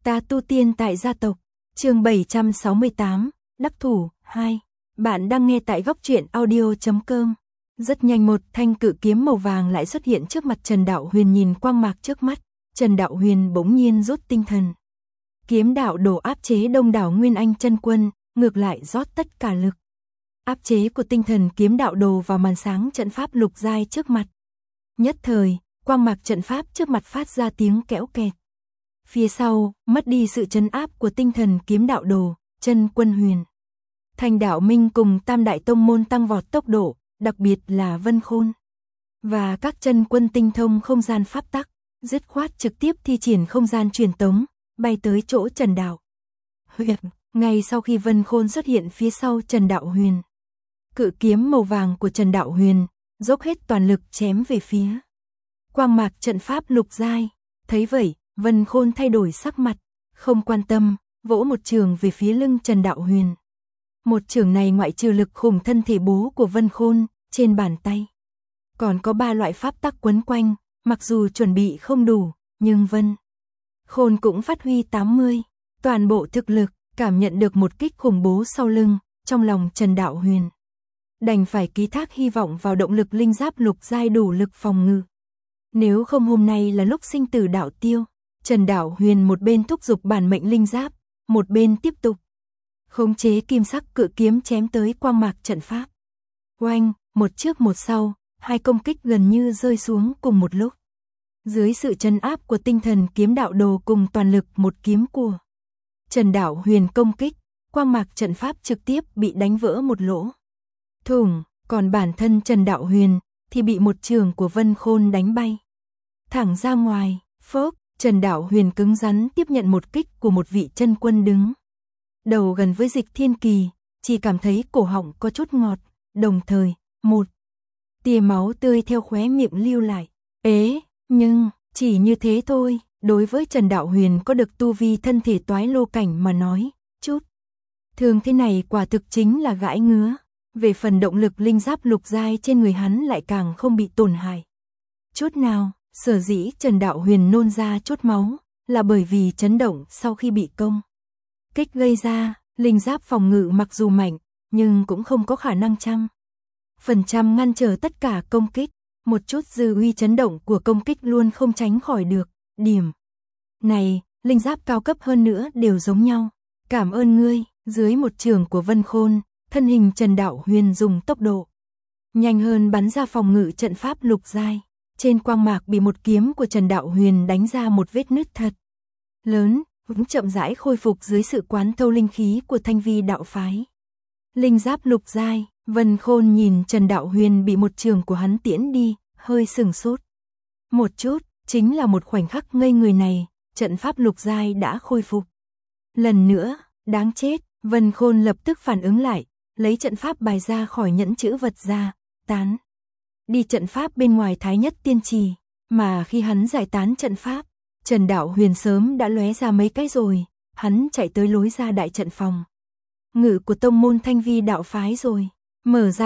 Ta tu tiên tại gia tộc, chương 768, đắc thủ 2. Bạn đang nghe tại góc truyện audio.com. Rất nhanh một thanh cự kiếm màu vàng lại xuất hiện trước mặt Trần Đạo Huyền, nhìn quang mạc trước mắt, Trần Đạo Huyền bỗng nhiên rút tinh thần. Kiếm đạo đồ áp chế đông đảo Nguyên Anh chân quân, ngược lại rót tất cả lực. Áp chế của tinh thần kiếm đạo đồ vào màn sáng trận pháp lục giai trước mặt. Nhất thời, quang mạc trận pháp trước mặt phát ra tiếng kéo kẹt. Phía sau, mất đi sự trấn áp của tinh thần kiếm đạo đồ, chân quân huyền. Thành Đạo Minh cùng Tam Đại Tông môn tăng vọt tốc độ, đặc biệt là Vân Khôn. Và các chân quân tinh thông không gian pháp tắc, dứt khoát trực tiếp thi triển không gian truyền tống, bay tới chỗ Trần Đạo Huyền. Ngay sau khi Vân Khôn xuất hiện phía sau Trần Đạo Huyền, cự kiếm màu vàng của Trần Đạo Huyền dốc hết toàn lực chém về phía quang mạc trận pháp lục giai. Thấy vậy, Vân Khôn thay đổi sắc mặt, không quan tâm, vỗ một trường về phía lưng Trần Đạo Huyền. Một trường này ngoại trừ lực khủng thân thể bố của Vân Khôn, trên bàn tay còn có 3 loại pháp tắc quấn quanh, mặc dù chuẩn bị không đủ, nhưng Vân Khôn cũng phát huy 80, toàn bộ thực lực, cảm nhận được một kích khủng bố sau lưng, trong lòng Trần Đạo Huyền đành phải ký thác hy vọng vào động lực linh giáp lục giai đủ lực phòng ngự. Nếu không hôm nay là lúc sinh tử đạo tiêu. Trần Đạo Huyền một bên thúc giục bản mệnh linh giáp, một bên tiếp tục khống chế kim sắc cự kiếm chém tới quang mạc trận pháp. Oanh, một trước một sau, hai công kích gần như rơi xuống cùng một lúc. Dưới sự trấn áp của tinh thần kiếm đạo đồ cùng toàn lực một kiếm của Trần Đạo Huyền công kích, quang mạc trận pháp trực tiếp bị đánh vỡ một lỗ thủng, còn bản thân Trần Đạo Huyền thì bị một trường của Vân Khôn đánh bay thẳng ra ngoài. Phốc, Trần Đạo Huyền cứng rắn tiếp nhận một kích của một vị chân quân đứng đầu gần với Dịch Thiên Kỳ, chỉ cảm thấy cổ họng có chút ngọt, đồng thời, một tia máu tươi theo khóe miệng lưu lại. Nhưng, chỉ như thế thôi, đối với Trần Đạo Huyền có được tu vi thân thể toái lô cảnh mà nói, chút thương thế này quả thực chính là gãi ngứa. Về phần động lực linh giáp lục giai trên người hắn lại càng không bị tổn hại chút nào. Sở dĩ Trần Đạo Huyền nôn ra chút máu, là bởi vì chấn động sau khi bị công kích gây ra. Linh giáp phòng ngự mặc dù mạnh, nhưng cũng không có khả năng 100% ngăn trở tất cả công kích. Một chút dư uy chấn động của công kích luôn không tránh khỏi được. Điểm này, linh giáp cao cấp hơn nữa đều giống nhau. Cảm ơn ngươi. Dưới một trường của Vân Khôn, thân hình Trần Đạo Huyền dùng tốc độ nhanh hơn bắn ra phòng ngự trận pháp lục giai. Trên quang mạc bị một kiếm của Trần Đạo Huyền đánh ra một vết nứt thật lớn, cũng chậm rãi khôi phục dưới sự quán thâu linh khí của Thanh Vi đạo phái. Linh giáp lục giai. Vân Khôn nhìn Trần Đạo Huyền bị một trường của hắn tiễn đi, hơi sừng sốt một chút, chính là một khoảnh khắc ngây người này, trận pháp lục giai đã khôi phục lần nữa. Đáng chết. Vân Khôn lập tức phản ứng lại, lấy trận pháp bài ra khỏi nhẫn chữ vật ra, tán đi trận pháp bên ngoài Thái Nhất Tiên Trì. Mà khi hắn giải tán trận pháp, Trần Đạo Huyền sớm đã lóe ra mấy cái rồi, hắn chạy tới lối ra đại trận phòng ngự của tông môn Thanh Vi đạo phái rồi. Mở ra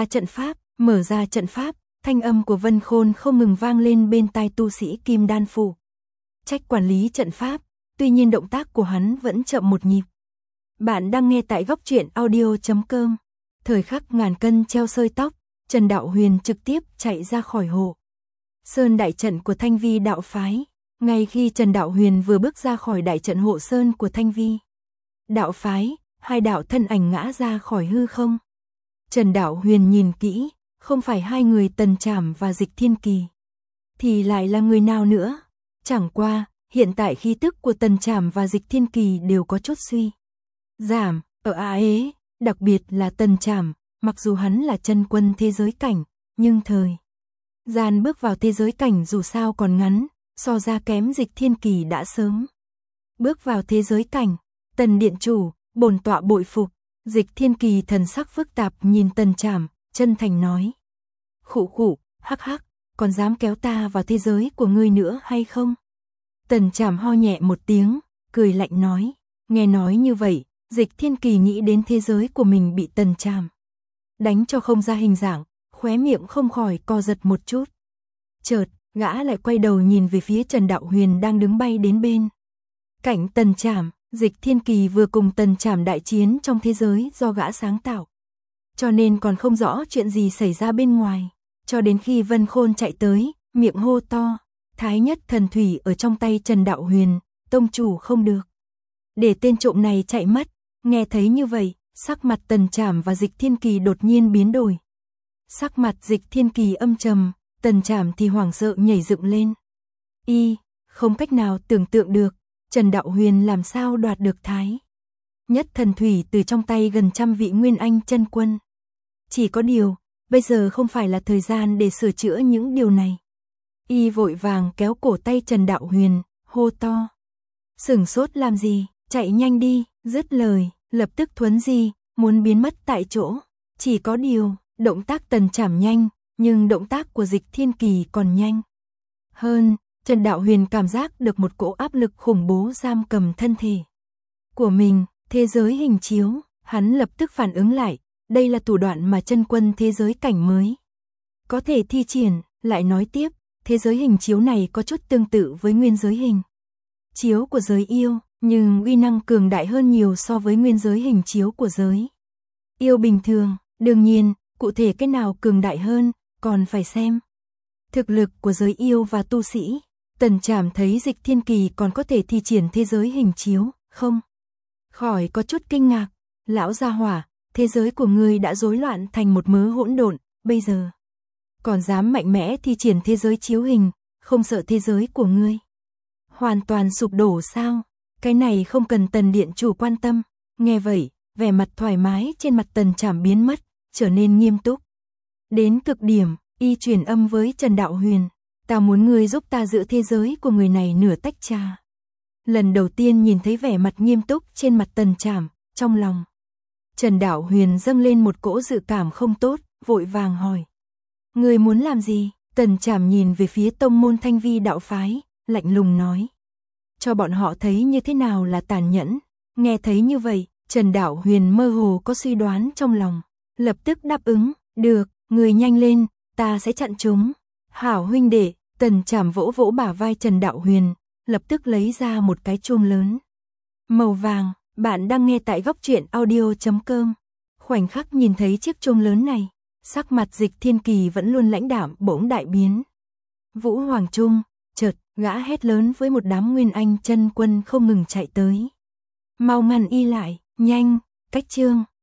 trận pháp, thanh âm của Vân Khôn không ngừng vang lên bên tai tu sĩ Kim Đan phủ trách quản lý trận pháp, tuy nhiên động tác của hắn vẫn chậm một nhịp. Bạn đang nghe tại góc truyện audio.com. Thời khắc ngàn cân treo sợi tóc, Trần Đạo Huyền trực tiếp chạy ra khỏi hộ sơn đại trận của Thanh Vi đạo phái. Ngay khi Trần Đạo Huyền vừa bước ra khỏi đại trận hộ sơn của Thanh Vi đạo phái, hai đạo thân ảnh ngã ra khỏi hư không. Trần Đạo Huyền nhìn kỹ, không phải hai người Tần Trảm và Dịch Thiên Kỳ, thì lại là người nào nữa? Chẳng qua, hiện tại khí tức của Tần Trảm và Dịch Thiên Kỳ đều có chút suy giảm ở đặc biệt là Tần Trảm, mặc dù hắn là chân quân thế giới cảnh, nhưng thời gian bước vào thế giới cảnh dù sao còn ngắn, so ra kém Dịch Thiên Kỳ đã sớm bước vào thế giới cảnh. Tần điện chủ, bổn tọa bội phục. Dịch Thiên Kỳ thần sắc phức tạp nhìn Tần Trảm, chân thành nói: khụ, hắc hắc, còn dám kéo ta vào thế giới của ngươi nữa hay không? Tần Trảm ho nhẹ một tiếng, cười lạnh nói. Nghe nói như vậy, Dịch Thiên Kỳ nghĩ đến thế giới của mình bị Tần Trảm đánh cho không ra hình dạng, khóe miệng không khỏi co giật một chút. Chợt, gã lại quay đầu nhìn về phía Trần Đạo Huyền đang đứng bay đến bên Cảnh Tần Trảm, Dịch Thiên Kỳ vừa cùng Tần Trảm đại chiến trong thế giới do gã sáng tạo. Cho nên còn không rõ chuyện gì xảy ra bên ngoài. Cho đến khi Vân Khôn chạy tới, miệng hô to, Thái Nhất Thần Thủy ở trong tay Trần Đạo Huyền, tông chủ không được. Để tên trộm này chạy mất. Nghe thấy như vậy, sắc mặt Tần Trảm và Dịch Thiên Kỳ đột nhiên biến đổi. Sắc mặt Dịch Thiên Kỳ âm trầm, Tần Trảm thì hoảng sợ nhảy dựng lên. Không cách nào tưởng tượng được, Trần Đạo Huyền làm sao đoạt được Thái Nhất Thần Thủy từ trong tay gần 100 vị Nguyên Anh chân quân. Chỉ có điều, bây giờ không phải là thời gian để sửa chữa những điều này. Vội vàng kéo cổ tay Trần Đạo Huyền, hô to. Sửng sốt làm gì, chạy nhanh đi, dứt lời, lập tức thuấn di, muốn biến mất tại chỗ. Chỉ có điều, động tác Tần Trảm nhanh, nhưng động tác của Dịch Thiên Kỳ còn nhanh hơn. Trần Đạo Huyền cảm giác được một cỗ áp lực khủng bố giam cầm thân thể của mình. Thế giới hình chiếu, hắn lập tức phản ứng lại, đây là thủ đoạn mà chân quân thế giới cảnh mới có thể thi triển. Lại nói tiếp, thế giới hình chiếu này có chút tương tự với nguyên giới hình chiếu của giới yêu, nhưng uy năng cường đại hơn nhiều so với nguyên giới hình chiếu của giới yêu bình thường. Đương nhiên, cụ thể cái nào cường đại hơn, còn phải xem thực lực của giới yêu và tu sĩ. Tần Trảm thấy Dịch Thiên Kỳ còn có thể thi triển thế giới hình chiếu, không khỏi có chút kinh ngạc. Lão gia hỏa, thế giới của ngươi đã rối loạn thành một mớ hỗn độn, bây giờ còn dám mạnh mẽ thi triển thế giới chiếu hình, không sợ thế giới của ngươi hoàn toàn sụp đổ sao? Cái này không cần Tần điện chủ quan tâm. Nghe vậy, vẻ mặt thoải mái trên mặt Tần Trảm biến mất, trở nên nghiêm túc đến cực điểm. Truyền âm với Trần Đạo Huyền, ta muốn ngươi giúp ta giữ thế giới của người này nửa tách trà. Lần đầu tiên nhìn thấy vẻ mặt nghiêm túc trên mặt Tần Trảm, trong lòng Trần Đạo Huyền dâng lên một cỗ dự cảm không tốt, vội vàng hỏi. Ngươi muốn làm gì? Tần Trảm nhìn về phía tông môn Thanh Vi đạo phái, lạnh lùng nói. Cho bọn họ thấy như thế nào là tàn nhẫn. Nghe thấy như vậy, Trần Đạo Huyền mơ hồ có suy đoán trong lòng, lập tức đáp ứng, được, ngươi nhanh lên, ta sẽ chặn chúng. Hảo huynh đệ. Tần Trảm vỗ vỗ bả vai Trần Đạo Huyền, lập tức lấy ra một cái chuông lớn màu vàng. Bạn đang nghe tại Góc Truyện Audio.com. Khoảnh khắc nhìn thấy chiếc chuông lớn này, sắc mặt Dịch Thiên Kỳ vẫn luôn lãnh đạm bỗng đại biến. Vũ Hoàng Trung, chợt gã hét lớn với một đám Nguyên Anh chân quân không ngừng chạy tới. Mau ngăn y lại, nhanh, cách chương.